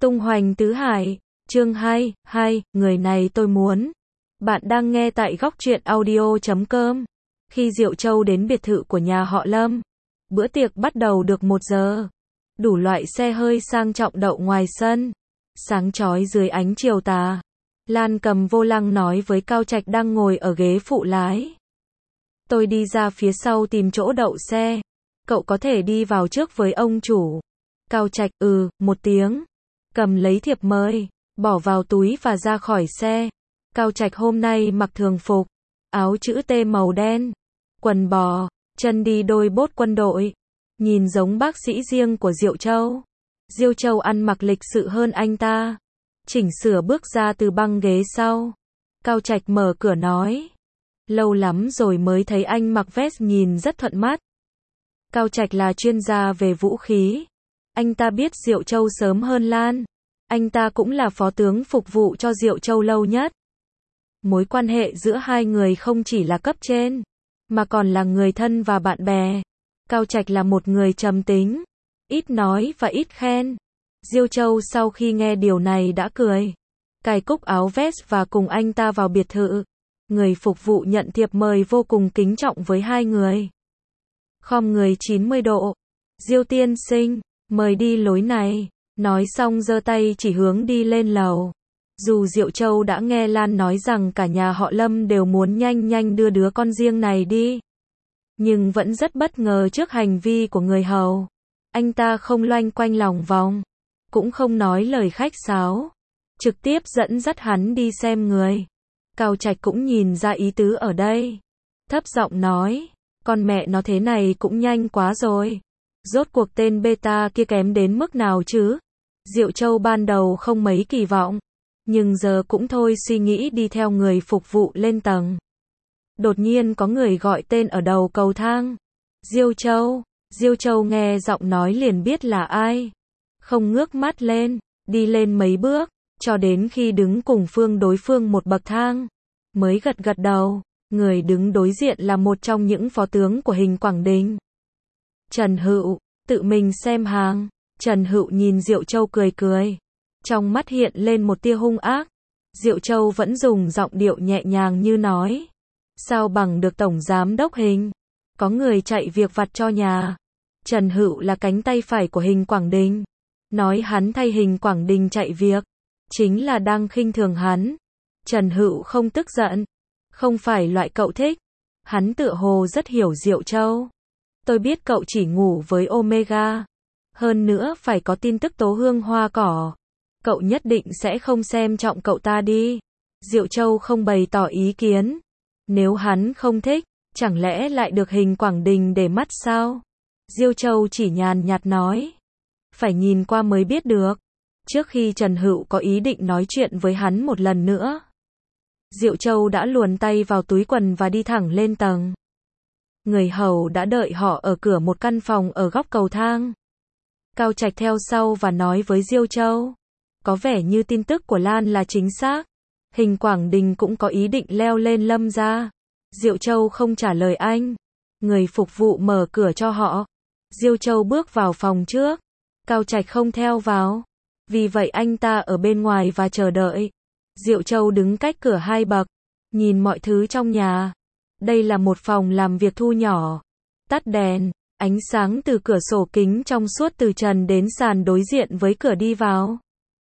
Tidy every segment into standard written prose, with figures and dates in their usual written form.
Tung hoành tứ hải, chương 2, người này tôi muốn. Bạn đang nghe tại góc truyện audio.com. Khi Diệu Châu đến biệt thự của nhà họ Lâm, bữa tiệc bắt đầu được 1 giờ. Đủ loại xe hơi sang trọng đậu ngoài sân, sáng chói dưới ánh chiều tà. Lan cầm vô lăng nói với Cao Trạch đang ngồi ở ghế phụ lái. Tôi đi ra phía sau tìm chỗ đậu xe. Cậu có thể đi vào trước với ông chủ. Cao Trạch, một tiếng. Cầm lấy thiệp mời, bỏ vào túi và ra khỏi xe. Cao Trạch hôm nay mặc thường phục, áo chữ T màu đen, quần bò, chân đi đôi bốt quân đội. Nhìn giống bác sĩ riêng của Diệu Châu. Diệu Châu ăn mặc lịch sự hơn anh ta. Chỉnh sửa bước ra từ băng ghế sau. Cao Trạch mở cửa nói. Lâu lắm rồi mới thấy anh mặc vest nhìn rất thuận mắt. Cao Trạch là chuyên gia về vũ khí. Anh ta biết Diệu Châu sớm hơn Lan. Anh ta cũng là phó tướng phục vụ cho Diệu Châu lâu nhất. Mối quan hệ giữa hai người không chỉ là cấp trên, mà còn là người thân và bạn bè. Cao Trạch là một người trầm tính, ít nói và ít khen. Diệu Châu sau khi nghe điều này đã cười, cài cúc áo vest và cùng anh ta vào biệt thự. Người phục vụ nhận thiệp mời vô cùng kính trọng với hai người. Khom người 90 độ. Diêu tiên sinh, mời đi lối này. Nói xong giơ tay chỉ hướng đi lên lầu. Dù Diệu Châu đã nghe Lan nói rằng cả nhà họ Lâm đều muốn nhanh nhanh đưa đứa con riêng này đi, nhưng vẫn rất bất ngờ trước hành vi của người hầu. Anh ta không loanh quanh lòng vòng, cũng không nói lời khách sáo, trực tiếp dẫn dắt hắn đi xem người. Cao Trạch cũng nhìn ra ý tứ ở đây, thấp giọng nói, con mẹ nó thế này cũng nhanh quá rồi. Rốt cuộc tên beta kia kém đến mức nào chứ? Diệu Châu ban đầu không mấy kỳ vọng, nhưng giờ cũng thôi suy nghĩ đi theo người phục vụ lên tầng. Đột nhiên có người gọi tên ở đầu cầu thang. Diệu Châu. Diệu Châu nghe giọng nói liền biết là ai. Không ngước mắt lên, đi lên mấy bước, cho đến khi đứng cùng đối phương một bậc thang, mới gật gật đầu. Người đứng đối diện là một trong những phó tướng của Hình Quảng Đình. Trần Hựu, tự mình xem hàng. Trần Hựu nhìn Diệu Châu cười cười, trong mắt hiện lên một tia hung ác. Diệu Châu vẫn dùng giọng điệu nhẹ nhàng như nói, sao bằng được tổng giám đốc Hình, có người chạy việc vặt cho nhà. Trần Hựu là cánh tay phải của Hình Quảng Đình, nói hắn thay Hình Quảng Đình chạy việc, chính là đang khinh thường hắn. Trần Hựu không tức giận, không phải loại cậu thích. Hắn tựa hồ rất hiểu Diệu Châu. Tôi biết cậu chỉ ngủ với Omega, hơn nữa phải có tin tức Tố Hương hoa cỏ, cậu nhất định sẽ không xem trọng cậu ta đi. Diệu Châu không bày tỏ ý kiến. Nếu hắn không thích, chẳng lẽ lại được Hình Quảng Đình để mắt sao? Diệu Châu chỉ nhàn nhạt nói, phải nhìn qua mới biết được. Trước khi Trần Hựu có ý định nói chuyện với hắn một lần nữa, Diệu Châu đã luồn tay vào túi quần và đi thẳng lên tầng. Người hầu đã đợi họ ở cửa một căn phòng ở góc cầu thang. Cao Trạch theo sau và nói với Diệu Châu, có vẻ như tin tức của Lan là chính xác. Hình Quảng Đình cũng có ý định leo lên Lâm gia. Diệu Châu không trả lời anh. Người phục vụ mở cửa cho họ. Diệu Châu bước vào phòng trước. Cao Trạch không theo vào. Vì vậy anh ta ở bên ngoài và chờ đợi. Diệu Châu đứng cách cửa 2 bậc, nhìn mọi thứ trong nhà. Đây là một phòng làm việc thu nhỏ. Tắt đèn, ánh sáng từ cửa sổ kính trong suốt từ trần đến sàn đối diện với cửa đi vào.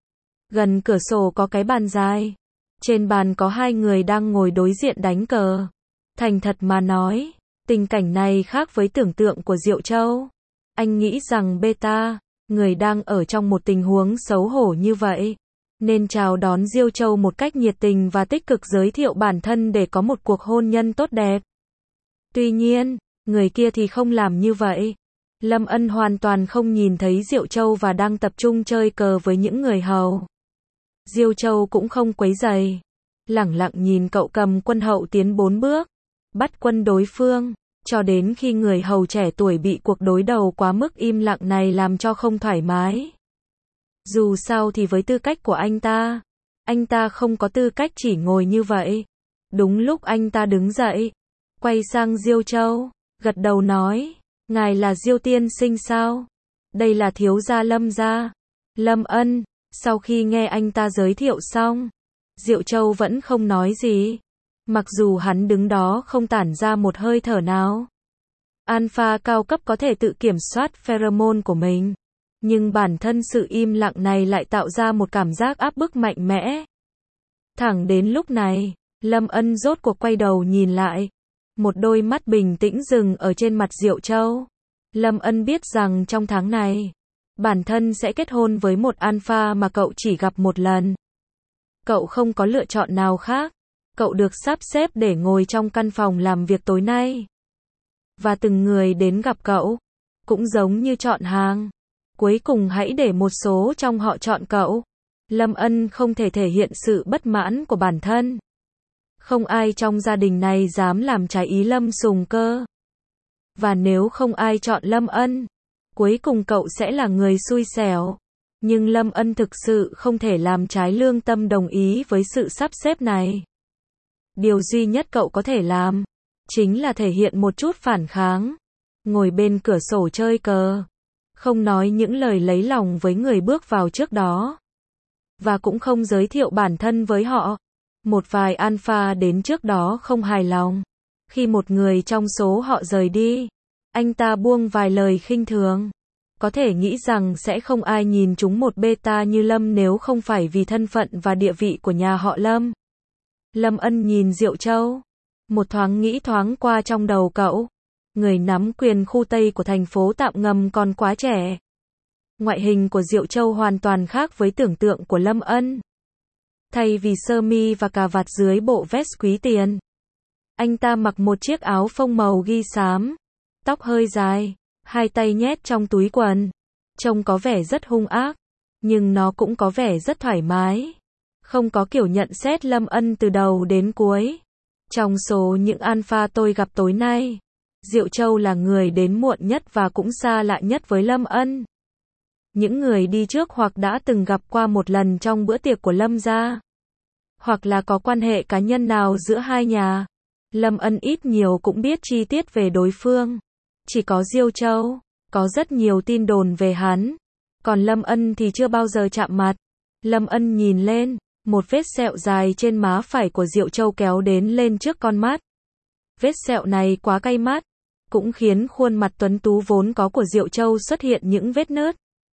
Gần cửa sổ có cái bàn dài. Trên bàn có 2 người đang ngồi đối diện đánh cờ. Thành thật mà nói, tình cảnh này khác với tưởng tượng của Diệu Châu. Anh nghĩ rằng beta, người đang ở trong một tình huống xấu hổ như vậy, nên chào đón Diệu Châu một cách nhiệt tình và tích cực giới thiệu bản thân để có một cuộc hôn nhân tốt đẹp. Tuy nhiên, người kia thì không làm như vậy. Lâm Ân hoàn toàn không nhìn thấy Diệu Châu và đang tập trung chơi cờ với những người hầu. Diệu Châu cũng không quấy rầy, lẳng lặng nhìn cậu cầm quân hậu tiến 4 bước, bắt quân đối phương, cho đến khi người hầu trẻ tuổi bị cuộc đối đầu quá mức im lặng này làm cho không thoải mái. Dù sao thì với tư cách của anh ta không có tư cách chỉ ngồi như vậy. Đúng lúc anh ta đứng dậy, quay sang Diệu Châu, gật đầu nói, ngài là Diêu tiên sinh sao? Đây là thiếu gia Lâm gia. Lâm Ân, Sau khi nghe anh ta giới thiệu xong, Diệu Châu vẫn không nói gì. Mặc dù hắn đứng đó không tản ra một hơi thở nào. Alpha cao cấp có thể tự kiểm soát pheromone của mình. Nhưng bản thân sự im lặng này lại tạo ra một cảm giác áp bức mạnh mẽ. Thẳng đến lúc này, Lâm Ân rốt cuộc quay đầu nhìn lại. Một đôi mắt bình tĩnh dừng ở trên mặt Diệu Châu. Lâm Ân biết rằng trong tháng này, bản thân sẽ kết hôn với một alpha mà cậu chỉ gặp một lần. Cậu không có lựa chọn nào khác. Cậu được sắp xếp để ngồi trong căn phòng làm việc tối nay. Và từng người đến gặp cậu, cũng giống như chọn hàng. Cuối cùng hãy để một số trong họ chọn cậu. Lâm Ân không thể thể hiện sự bất mãn của bản thân. Không ai trong gia đình này dám làm trái ý Lâm Sùng Cơ. Và nếu không ai chọn Lâm Ân, cuối cùng cậu sẽ là người xui xẻo. Nhưng Lâm Ân thực sự không thể làm trái lương tâm đồng ý với sự sắp xếp này. Điều duy nhất cậu có thể làm, chính là thể hiện một chút phản kháng. Ngồi bên cửa sổ chơi cờ. Không nói những lời lấy lòng với người bước vào trước đó. Và cũng không giới thiệu bản thân với họ. Một vài alpha đến trước đó không hài lòng. Khi một người trong số họ rời đi, anh ta buông vài lời khinh thường. Có thể nghĩ rằng sẽ không ai nhìn chúng một beta như Lâm nếu không phải vì thân phận và địa vị của nhà họ Lâm. Lâm Ân nhìn Diệu Châu. Một thoáng nghĩ thoáng qua trong đầu cậu. Người nắm quyền khu Tây của thành phố tạm ngầm còn quá trẻ. Ngoại hình của Diệu Châu hoàn toàn khác với tưởng tượng của Lâm Ân. Thay vì sơ mi và cà vạt dưới bộ vest quý tiền, anh ta mặc một chiếc áo phông màu ghi xám. Tóc hơi dài, hai tay nhét trong túi quần. Trông có vẻ rất hung ác, nhưng nó cũng có vẻ rất thoải mái. Không có kiểu nhận xét Lâm Ân từ đầu đến cuối. Trong số những alpha tôi gặp tối nay, Diệu Châu là người đến muộn nhất và cũng xa lạ nhất với Lâm Ân. Những người đi trước hoặc đã từng gặp qua một lần trong bữa tiệc của Lâm gia, hoặc là có quan hệ cá nhân nào giữa hai nhà. Lâm Ân ít nhiều cũng biết chi tiết về đối phương. Chỉ có Diệu Châu, có rất nhiều tin đồn về hắn. Còn Lâm Ân thì chưa bao giờ chạm mặt. Lâm Ân nhìn lên, một vết sẹo dài trên má phải của Diệu Châu kéo đến lên trước con mắt. Vết sẹo này quá cay mắt, cũng khiến khuôn mặt tuấn tú vốn có của Diệu Châu xuất hiện những vết nứt.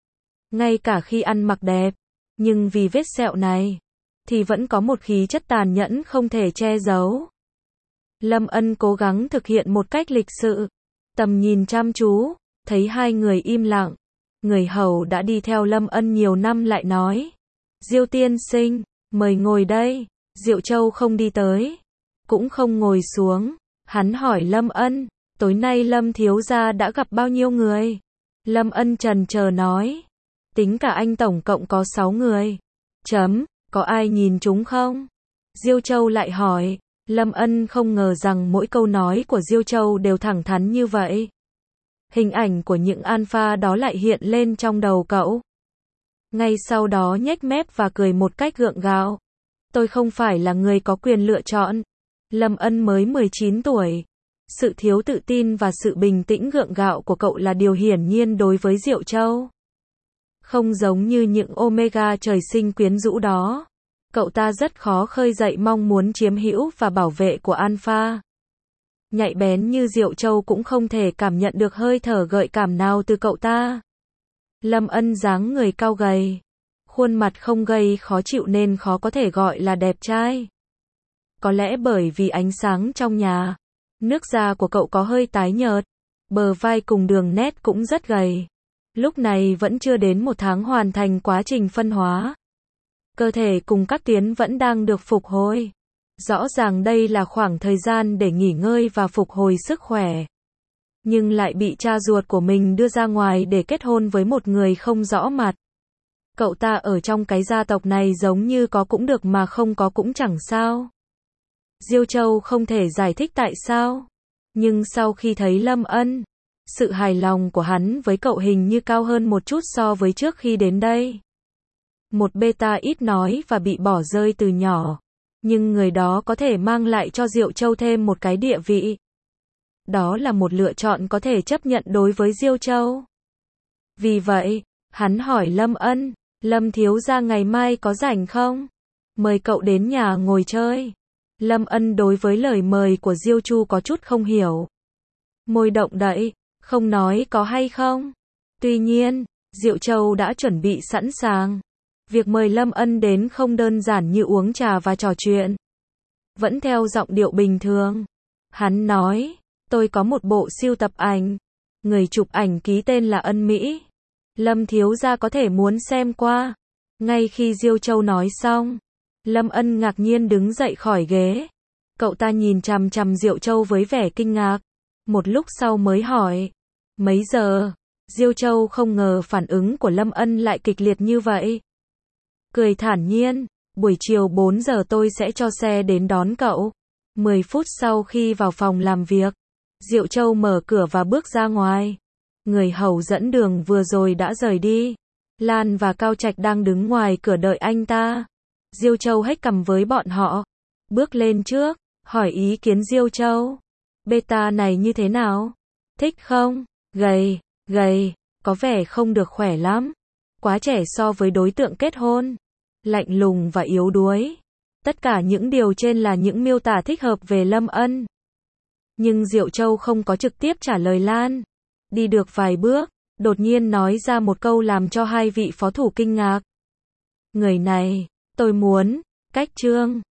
Ngay cả khi ăn mặc đẹp, nhưng vì vết sẹo này, thì vẫn có một khí chất tàn nhẫn không thể che giấu. Lâm Ân cố gắng thực hiện một cách lịch sự, tầm nhìn chăm chú, thấy hai người im lặng. Người hầu đã đi theo Lâm Ân nhiều năm lại nói: Diêu tiên sinh, mời ngồi đây. Diệu Châu không đi tới, cũng không ngồi xuống. Hắn hỏi Lâm Ân, tối nay Lâm thiếu gia đã gặp bao nhiêu người? Lâm Ân chần chờ nói, tính cả anh tổng cộng có 6 người. Có ai nhìn chúng không? Diêu Châu lại hỏi. Lâm Ân không ngờ rằng mỗi câu nói của Diêu Châu đều thẳng thắn như vậy. Hình ảnh của những alpha đó lại hiện lên trong đầu cậu. Ngay sau đó nhếch mép và cười một cách gượng gạo. Tôi không phải là người có quyền lựa chọn. Lâm Ân mới 19 tuổi. Sự thiếu tự tin và sự bình tĩnh gượng gạo của cậu là điều hiển nhiên đối với Diệu Châu. Không giống như những Omega trời sinh quyến rũ đó. Cậu ta rất khó khơi dậy mong muốn chiếm hữu và bảo vệ của alpha. Nhạy bén như Diệu Châu cũng không thể cảm nhận được hơi thở gợi cảm nào từ cậu ta. Lâm Ân dáng người cao gầy, khuôn mặt không gây khó chịu nên khó có thể gọi là đẹp trai. Có lẽ bởi vì ánh sáng trong nhà, nước da của cậu có hơi tái nhợt, bờ vai cùng đường nét cũng rất gầy. Lúc này vẫn chưa đến 1 tháng hoàn thành quá trình phân hóa. Cơ thể cùng các tuyến vẫn đang được phục hồi. Rõ ràng đây là khoảng thời gian để nghỉ ngơi và phục hồi sức khỏe. Nhưng lại bị cha ruột của mình đưa ra ngoài để kết hôn với một người không rõ mặt. Cậu ta ở trong cái gia tộc này giống như có cũng được mà không có cũng chẳng sao. Diêu Châu không thể giải thích tại sao. Nhưng sau khi thấy Lâm Ân, sự hài lòng của hắn với cậu hình như cao hơn một chút so với trước khi đến đây. Một beta ít nói và bị bỏ rơi từ nhỏ. Nhưng người đó có thể mang lại cho Diệu Châu thêm một cái địa vị. Đó là một lựa chọn có thể chấp nhận đối với Diêu Châu. Vì vậy, hắn hỏi Lâm Ân, Lâm thiếu gia ngày mai có rảnh không? Mời cậu đến nhà ngồi chơi. Lâm Ân đối với lời mời của Diêu Chu có chút không hiểu. Môi động đậy, không nói có hay không. Tuy nhiên, Diệu Châu đã chuẩn bị sẵn sàng. Việc mời Lâm Ân đến không đơn giản như uống trà và trò chuyện. Vẫn theo giọng điệu bình thường. Hắn nói, tôi có một bộ sưu tập ảnh. Người chụp ảnh ký tên là Ân Mỹ. Lâm thiếu gia có thể muốn xem qua. Ngay khi Diêu Châu nói xong, Lâm Ân ngạc nhiên đứng dậy khỏi ghế. Cậu ta nhìn chằm chằm Diệu Châu với vẻ kinh ngạc. Một lúc sau mới hỏi, mấy giờ? Diêu Châu không ngờ phản ứng của Lâm Ân lại kịch liệt như vậy. Cười thản nhiên, buổi chiều 4 giờ tôi sẽ cho xe đến đón cậu. 10 phút sau khi vào phòng làm việc, Diệu Châu mở cửa và bước ra ngoài. Người hầu dẫn đường vừa rồi đã rời đi. Lan và Cao Trạch đang đứng ngoài cửa đợi anh ta. Diêu Châu hếch cằm với bọn họ. Bước lên trước, hỏi ý kiến Diêu Châu. Beta này như thế nào? Thích không? Gầy, có vẻ không được khỏe lắm. Quá trẻ so với đối tượng kết hôn. Lạnh lùng và yếu đuối. Tất cả những điều trên là những miêu tả thích hợp về Lâm Ân. Nhưng Diệu Châu không có trực tiếp trả lời Lan. Đi được vài bước, đột nhiên nói ra một câu làm cho hai vị phó thủ kinh ngạc. Người này, tôi muốn, cách Trương.